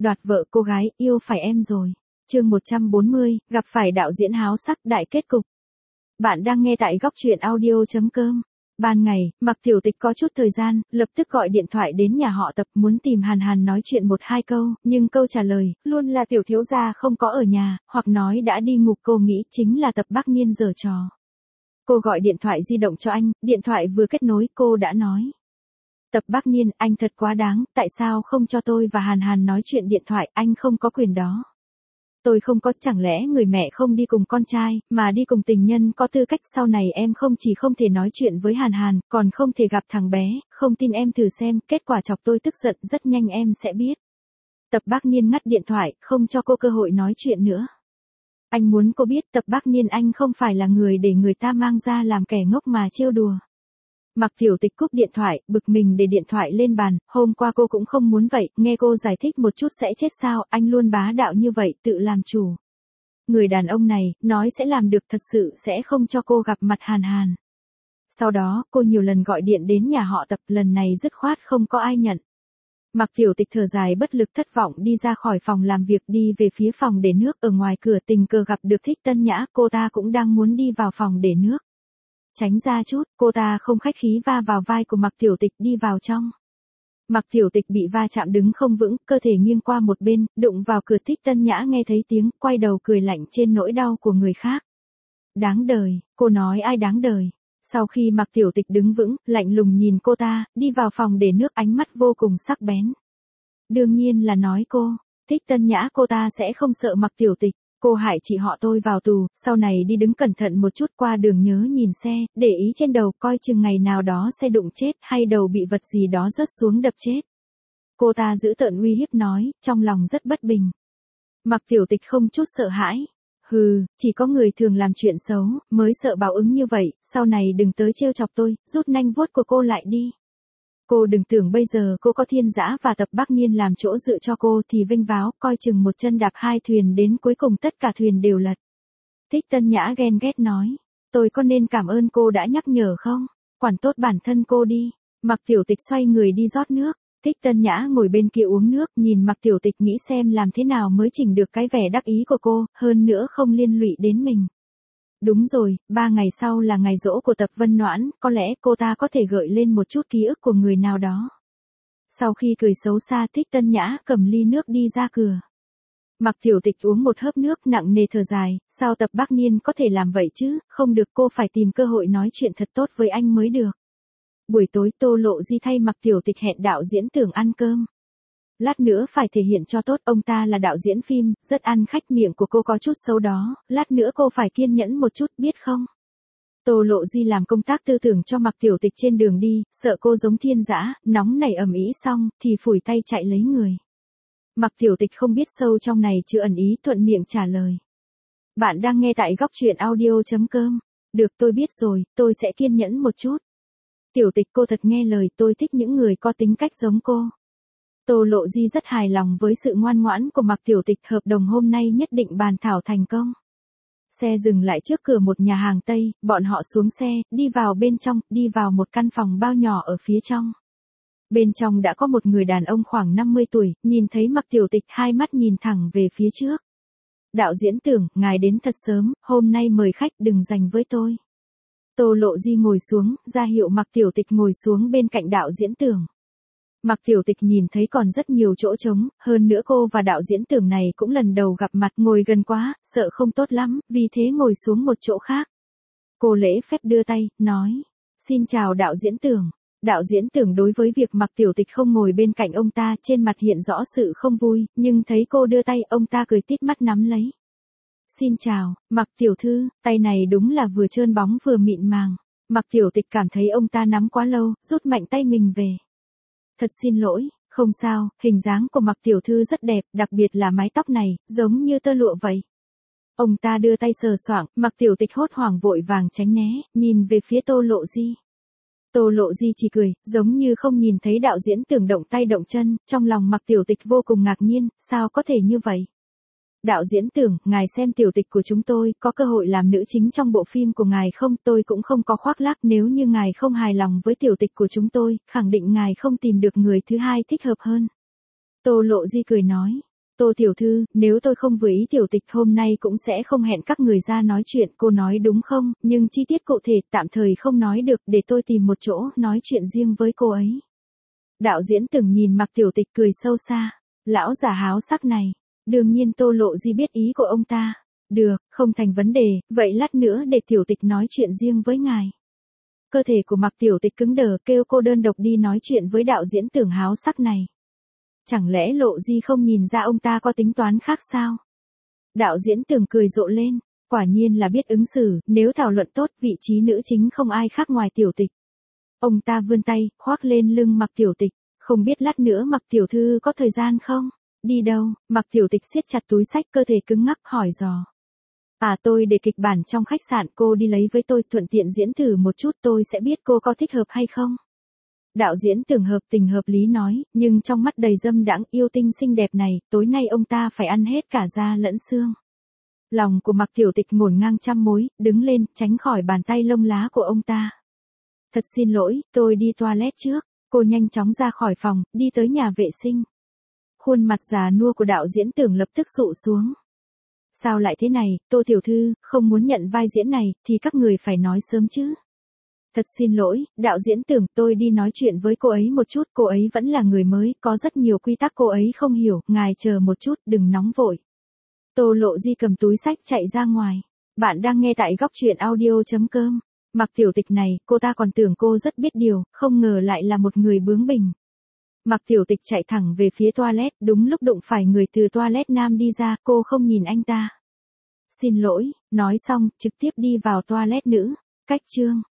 đoạt vợ cô gái, yêu phải em rồi. Chương 140, gặp phải đạo diễn háo sắc, đại kết cục. Bạn đang nghe tại góc truyện audio.com. Ban ngày, Mạc Tiểu Tịch có chút thời gian, lập tức gọi điện thoại đến nhà họ Tập muốn tìm Hàn Hàn nói chuyện một hai câu, nhưng câu trả lời luôn là tiểu thiếu gia không có ở nhà, hoặc nói đã đi ngục. Cô nghĩ chính là Tập Bắc Niên giở trò. Cô gọi điện thoại di động cho anh, điện thoại vừa kết nối cô đã nói. Tập Bắc Niên, anh thật quá đáng, tại sao không cho tôi và Hàn Hàn nói chuyện điện thoại, anh không có quyền đó. Tôi không có, chẳng lẽ người mẹ không đi cùng con trai, mà đi cùng tình nhân có tư cách. Sau này em không chỉ không thể nói chuyện với Hàn Hàn, còn không thể gặp thằng bé, không tin em thử xem, kết quả chọc tôi tức giận, rất nhanh em sẽ biết. Tập Bắc Niên ngắt điện thoại, không cho cô cơ hội nói chuyện nữa. Anh muốn cô biết Tập Bắc Niên anh không phải là người để người ta mang ra làm kẻ ngốc mà trêu đùa. Mạc Tiểu Tịch cúp điện thoại, bực mình để điện thoại lên bàn, hôm qua cô cũng không muốn vậy, nghe cô giải thích một chút sẽ chết sao, anh luôn bá đạo như vậy, tự làm chủ. Người đàn ông này, nói sẽ làm được thật sự sẽ không cho cô gặp mặt Hàn Hàn. Sau đó, cô nhiều lần gọi điện đến nhà họ Tập, lần này dứt khoát không có ai nhận. Mạc Tiểu Tịch thở dài bất lực thất vọng đi ra khỏi phòng làm việc đi về phía phòng để nước, ở ngoài cửa tình cờ gặp được Thích Tân Nhã, cô ta cũng đang muốn đi vào phòng để nước. Tránh ra chút, cô ta không khách khí va vào vai của Mạc Tiểu Tịch đi vào trong. Mạc Tiểu Tịch bị va chạm đứng không vững, cơ thể nghiêng qua một bên, đụng vào cửa. Thích Tân Nhã nghe thấy tiếng, quay đầu cười lạnh trên nỗi đau của người khác. Đáng đời, cô nói ai đáng đời. Sau khi Mạc Tiểu Tịch đứng vững, lạnh lùng nhìn cô ta, đi vào phòng để nước, ánh mắt vô cùng sắc bén. Đương nhiên là nói cô. Thích Tân Nhã cô ta sẽ không sợ Mạc Tiểu Tịch. Cô hại chị họ tôi vào tù, sau này đi đứng cẩn thận một chút, qua đường nhớ nhìn xe, để ý trên đầu, coi chừng ngày nào đó xe đụng chết hay đầu bị vật gì đó rớt xuống đập chết. Cô ta giữ tợn uy hiếp nói, trong lòng rất bất bình. Mạc Tiểu Tịch không chút sợ hãi. Hừ, chỉ có người thường làm chuyện xấu, mới sợ báo ứng như vậy, sau này đừng tới trêu chọc tôi, rút nanh vuốt của cô lại đi. Cô đừng tưởng bây giờ cô có Thiên Dã và Tập Bắc Niên làm chỗ dựa cho cô thì vênh váo, coi chừng một chân đạp hai thuyền, đến cuối cùng tất cả thuyền đều lật. Thích Tân Nhã ghen ghét nói, tôi có nên cảm ơn cô đã nhắc nhở không? Quản tốt bản thân cô đi. Mạc Tiểu Tịch xoay người đi rót nước. Thích Tân Nhã ngồi bên kia uống nước, nhìn Mạc Tiểu Tịch nghĩ xem làm thế nào mới chỉnh được cái vẻ đắc ý của cô, hơn nữa không liên lụy đến mình. Đúng rồi, 3 ngày sau là ngày giỗ của Tập Vân Noãn, có lẽ cô ta có thể gợi lên một chút ký ức của người nào đó. Sau khi cười xấu xa, Thích Tân Nhã cầm ly nước đi ra cửa. Mạc Tiểu Tịch uống một hớp nước, nặng nề thở dài, sao Tập Bắc Niên có thể làm vậy chứ, không được, cô phải tìm cơ hội nói chuyện thật tốt với anh mới được. Buổi tối Tô Lộ Di thay Mạc Tiểu Tịch hẹn đạo diễn Tưởng ăn cơm. Lát nữa phải thể hiện cho tốt, ông ta là đạo diễn phim, rất ăn khách, miệng của cô có chút xấu đó, lát nữa cô phải kiên nhẫn một chút, biết không? Tô Lộ Di làm công tác tư tưởng cho Mạc Tiểu Tịch trên đường đi, sợ cô giống Thiên Dã, nóng nảy ầm ĩ xong, thì phủi tay chạy lấy người. Mạc Tiểu Tịch không biết sâu trong này chưa ẩn ý, thuận miệng trả lời. Bạn đang nghe tại góc truyện audio.com. Được, tôi biết rồi, tôi sẽ kiên nhẫn một chút. Tiểu Tịch cô thật nghe lời, tôi thích những người có tính cách giống cô. Tô Lộ Di rất hài lòng với sự ngoan ngoãn của Mạc Tiểu Tịch, hợp đồng hôm nay nhất định bàn thảo thành công. Xe dừng lại trước cửa một nhà hàng Tây, bọn họ xuống xe, đi vào bên trong, đi vào một căn phòng bao nhỏ ở phía trong. Bên trong đã có một người đàn ông khoảng 50 tuổi, nhìn thấy Mạc Tiểu Tịch hai mắt nhìn thẳng về phía trước. Đạo diễn Tưởng, ngài đến thật sớm, hôm nay mời khách, đừng giành với tôi. Tô Lộ Di ngồi xuống, ra hiệu Mạc Tiểu Tịch ngồi xuống bên cạnh đạo diễn Tưởng. Mạc Tiểu Tịch nhìn thấy còn rất nhiều chỗ trống, hơn nữa cô và đạo diễn Tưởng này cũng lần đầu gặp mặt, ngồi gần quá, sợ không tốt lắm, vì thế ngồi xuống một chỗ khác. Cô lễ phép đưa tay, nói, xin chào đạo diễn Tưởng. Đạo diễn Tưởng đối với việc Mạc Tiểu Tịch không ngồi bên cạnh ông ta, trên mặt hiện rõ sự không vui, nhưng thấy cô đưa tay, ông ta cười tít mắt nắm lấy. Xin chào, Mạc tiểu thư, tay này đúng là vừa trơn bóng vừa mịn màng. Mạc Tiểu Tịch cảm thấy ông ta nắm quá lâu, rút mạnh tay mình về. Thật xin lỗi, không sao, hình dáng của Mạc tiểu thư rất đẹp, đặc biệt là mái tóc này, giống như tơ lụa vậy. Ông ta đưa tay sờ soạng, Mạc Tiểu Tịch hốt hoảng vội vàng tránh né, nhìn về phía Tô Lộ Di. Tô Lộ Di chỉ cười, giống như không nhìn thấy đạo diễn Tưởng động tay động chân, trong lòng Mạc Tiểu Tịch vô cùng ngạc nhiên, sao có thể như vậy? Đạo diễn Tưởng, ngài xem tiểu tịch của chúng tôi, có cơ hội làm nữ chính trong bộ phim của ngài không? Tôi cũng không có khoác lác, nếu như ngài không hài lòng với tiểu tịch của chúng tôi, khẳng định ngài không tìm được người thứ hai thích hợp hơn. Tô Lộ Di cười nói, Tô tiểu thư, nếu tôi không vừa ý tiểu tịch hôm nay cũng sẽ không hẹn các người ra nói chuyện, cô nói đúng không, nhưng chi tiết cụ thể tạm thời không nói được, để tôi tìm một chỗ nói chuyện riêng với cô ấy. Đạo diễn Tưởng nhìn Mạc Tiểu Tịch cười sâu xa, lão già háo sắc này, đương nhiên Tô Lộ Di biết ý của ông ta. Được, không thành vấn đề, vậy lát nữa để Tiểu Tịch nói chuyện riêng với ngài. Cơ thể của Mạc Tiểu Tịch cứng đờ, kêu cô đơn độc đi nói chuyện với đạo diễn Tưởng háo sắc này. Chẳng lẽ Lộ Di không nhìn ra ông ta có tính toán khác sao? Đạo diễn Tưởng cười rộ lên, quả nhiên là biết ứng xử, nếu thảo luận tốt, vị trí nữ chính không ai khác ngoài Tiểu Tịch. Ông ta vươn tay, khoác lên lưng Mạc Tiểu Tịch, không biết lát nữa Mạc tiểu thư có thời gian không? Đi đâu? Mạc Tiểu Tịch siết chặt túi xách, cơ thể cứng ngắc hỏi dò. Tôi để kịch bản trong khách sạn, cô đi lấy với tôi, thuận tiện diễn thử một chút, tôi sẽ biết cô có thích hợp hay không. Đạo diễn Tưởng hợp tình hợp lý nói, nhưng trong mắt đầy dâm đãng, yêu tinh xinh đẹp này, tối nay ông ta phải ăn hết cả da lẫn xương. Lòng của Mạc Tiểu Tịch ngổn ngang trăm mối, đứng lên, tránh khỏi bàn tay lông lá của ông ta. Thật xin lỗi, tôi đi toilet trước. Cô nhanh chóng ra khỏi phòng, đi tới nhà vệ sinh. Khuôn mặt già nua của đạo diễn Tưởng lập tức sụ xuống. Sao lại thế này, Tô tiểu thư, không muốn nhận vai diễn này, thì các người phải nói sớm chứ. Thật xin lỗi, đạo diễn Tưởng, tôi đi nói chuyện với cô ấy một chút, cô ấy vẫn là người mới, có rất nhiều quy tắc cô ấy không hiểu, ngài chờ một chút, đừng nóng vội. Tô Lộ Di cầm túi xách chạy ra ngoài. Bạn đang nghe tại góc truyện audio.com. Mạc Tiểu Tịch này, cô ta còn tưởng cô rất biết điều, không ngờ lại là một người bướng bỉnh. Mạc Tiểu Tịch chạy thẳng về phía toilet, đúng lúc đụng phải người từ toilet nam đi ra, cô không nhìn anh ta. Xin lỗi, nói xong, trực tiếp đi vào toilet nữ. Cách chương